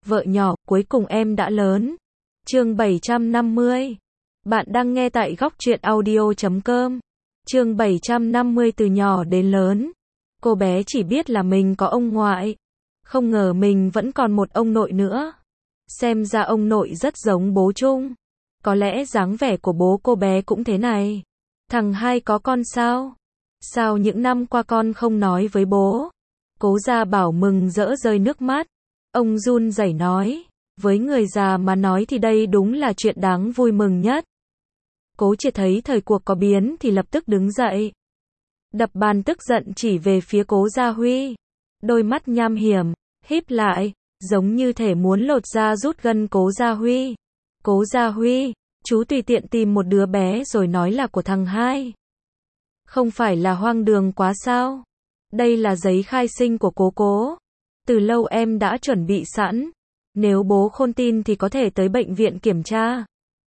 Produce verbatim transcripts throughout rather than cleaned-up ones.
vợ nhỏ, cuối cùng em đã lớn. Chương bảy trăm năm mươi. Bạn đang nghe tại góc truyện audio chấm com. Chương bảy trăm năm mươi từ nhỏ đến lớn. Cô bé chỉ biết là mình có ông ngoại. Không ngờ mình vẫn còn một ông nội nữa. Xem ra ông nội rất giống bố Trung. Có lẽ dáng vẻ của bố cô bé cũng thế này. Thằng hai có con sao? Sao những năm qua con không nói với bố? Cố Gia Bảo mừng rỡ rơi nước mắt. Ông run rẩy nói, với người già mà nói thì đây đúng là chuyện đáng vui mừng nhất. Cố Triệt thấy thời cuộc có biến thì lập tức đứng dậy. Đập bàn tức giận chỉ về phía Cố Gia Huy. Đôi mắt nham hiểm, híp lại, giống như thể muốn lột da rút gân Cố Gia Huy. Cố Gia Huy, chú tùy tiện tìm một đứa bé rồi nói là của thằng hai. Không phải là hoang đường quá sao? Đây là giấy khai sinh của cố cố. Từ lâu em đã chuẩn bị sẵn. Nếu bố không tin thì có thể tới bệnh viện kiểm tra.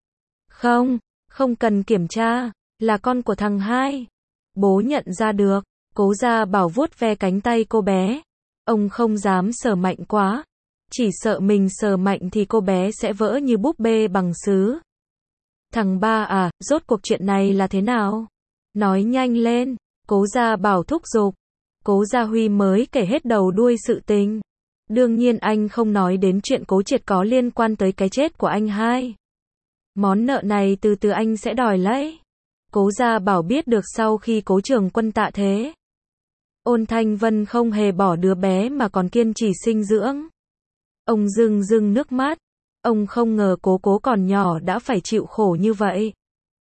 Không, không cần kiểm tra. Là con của thằng hai. Bố nhận ra được. Cố Gia Bảo vuốt ve cánh tay cô bé. Ông không dám sờ mạnh quá. Chỉ sợ mình sờ mạnh thì cô bé sẽ vỡ như búp bê bằng sứ. Thằng ba à, rốt cuộc chuyện này là thế nào? Nói nhanh lên. Cố Gia Bảo thúc giục. Cố Gia Huy mới kể hết đầu đuôi sự tình. Đương nhiên anh không nói đến chuyện Cố Triệt có liên quan tới cái chết của anh hai. Món nợ này từ từ anh sẽ đòi lấy. Cố Gia Bảo biết được sau khi Cố Trường Quân tạ thế. Ôn Thanh Vân không hề bỏ đứa bé mà còn kiên trì sinh dưỡng. Ông rưng rưng nước mắt. Ông không ngờ cố cố còn nhỏ đã phải chịu khổ như vậy.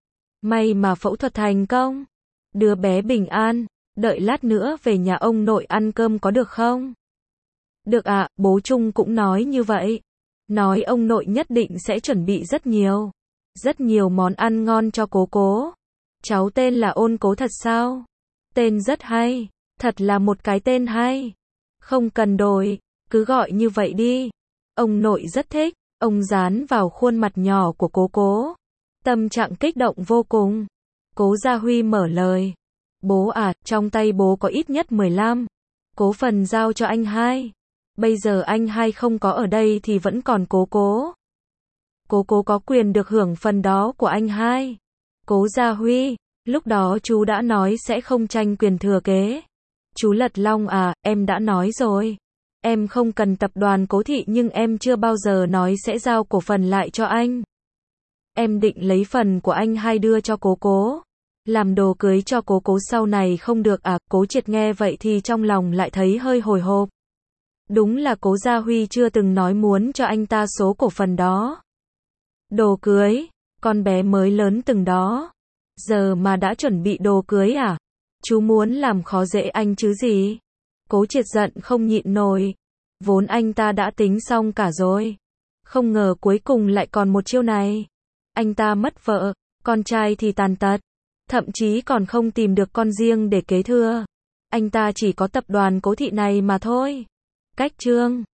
May mà phẫu thuật thành công. Đứa bé bình an. Đợi lát nữa về nhà ông nội ăn cơm có được không? Được ạ, à, bố Trung cũng nói như vậy. Nói ông nội nhất định sẽ chuẩn bị rất nhiều. Rất nhiều món ăn ngon cho cố cố. Cháu tên là Ôn Cố thật sao? Tên rất hay. Thật là một cái tên hay. Không cần đổi. Cứ gọi như vậy đi. Ông nội rất thích. Ông dán vào khuôn mặt nhỏ của cố cố. Tâm trạng kích động vô cùng. Cố Gia Huy mở lời. Bố à, trong tay bố có ít nhất mười lăm. Cố phần giao cho anh hai. Bây giờ anh hai không có ở đây thì vẫn còn cố cố. Cố cố có quyền được hưởng phần đó của anh hai. Cố Gia Huy, lúc đó chú đã nói sẽ không tranh quyền thừa kế. Chú Lật Long à, em đã nói rồi. Em không cần tập đoàn Cố thị nhưng em chưa bao giờ nói sẽ giao cổ phần lại cho anh. Em định lấy phần của anh hai đưa cho cố cố. Làm đồ cưới cho cố cố sau này không được à? Cố Triệt nghe vậy thì trong lòng lại thấy hơi hồi hộp. Đúng là Cố Gia Huy chưa từng nói muốn cho anh ta số cổ phần đó. Đồ cưới, con bé mới lớn từng đó. Giờ mà đã chuẩn bị đồ cưới à? Chú muốn làm khó dễ anh chứ gì? Cố Triệt giận không nhịn nổi. Vốn anh ta đã tính xong cả rồi. Không ngờ cuối cùng lại còn một chiêu này. Anh ta mất vợ, con trai thì tàn tật. Thậm chí còn không tìm được con riêng để kế thừa. Anh ta chỉ có tập đoàn Cố thị này mà thôi. Cách chương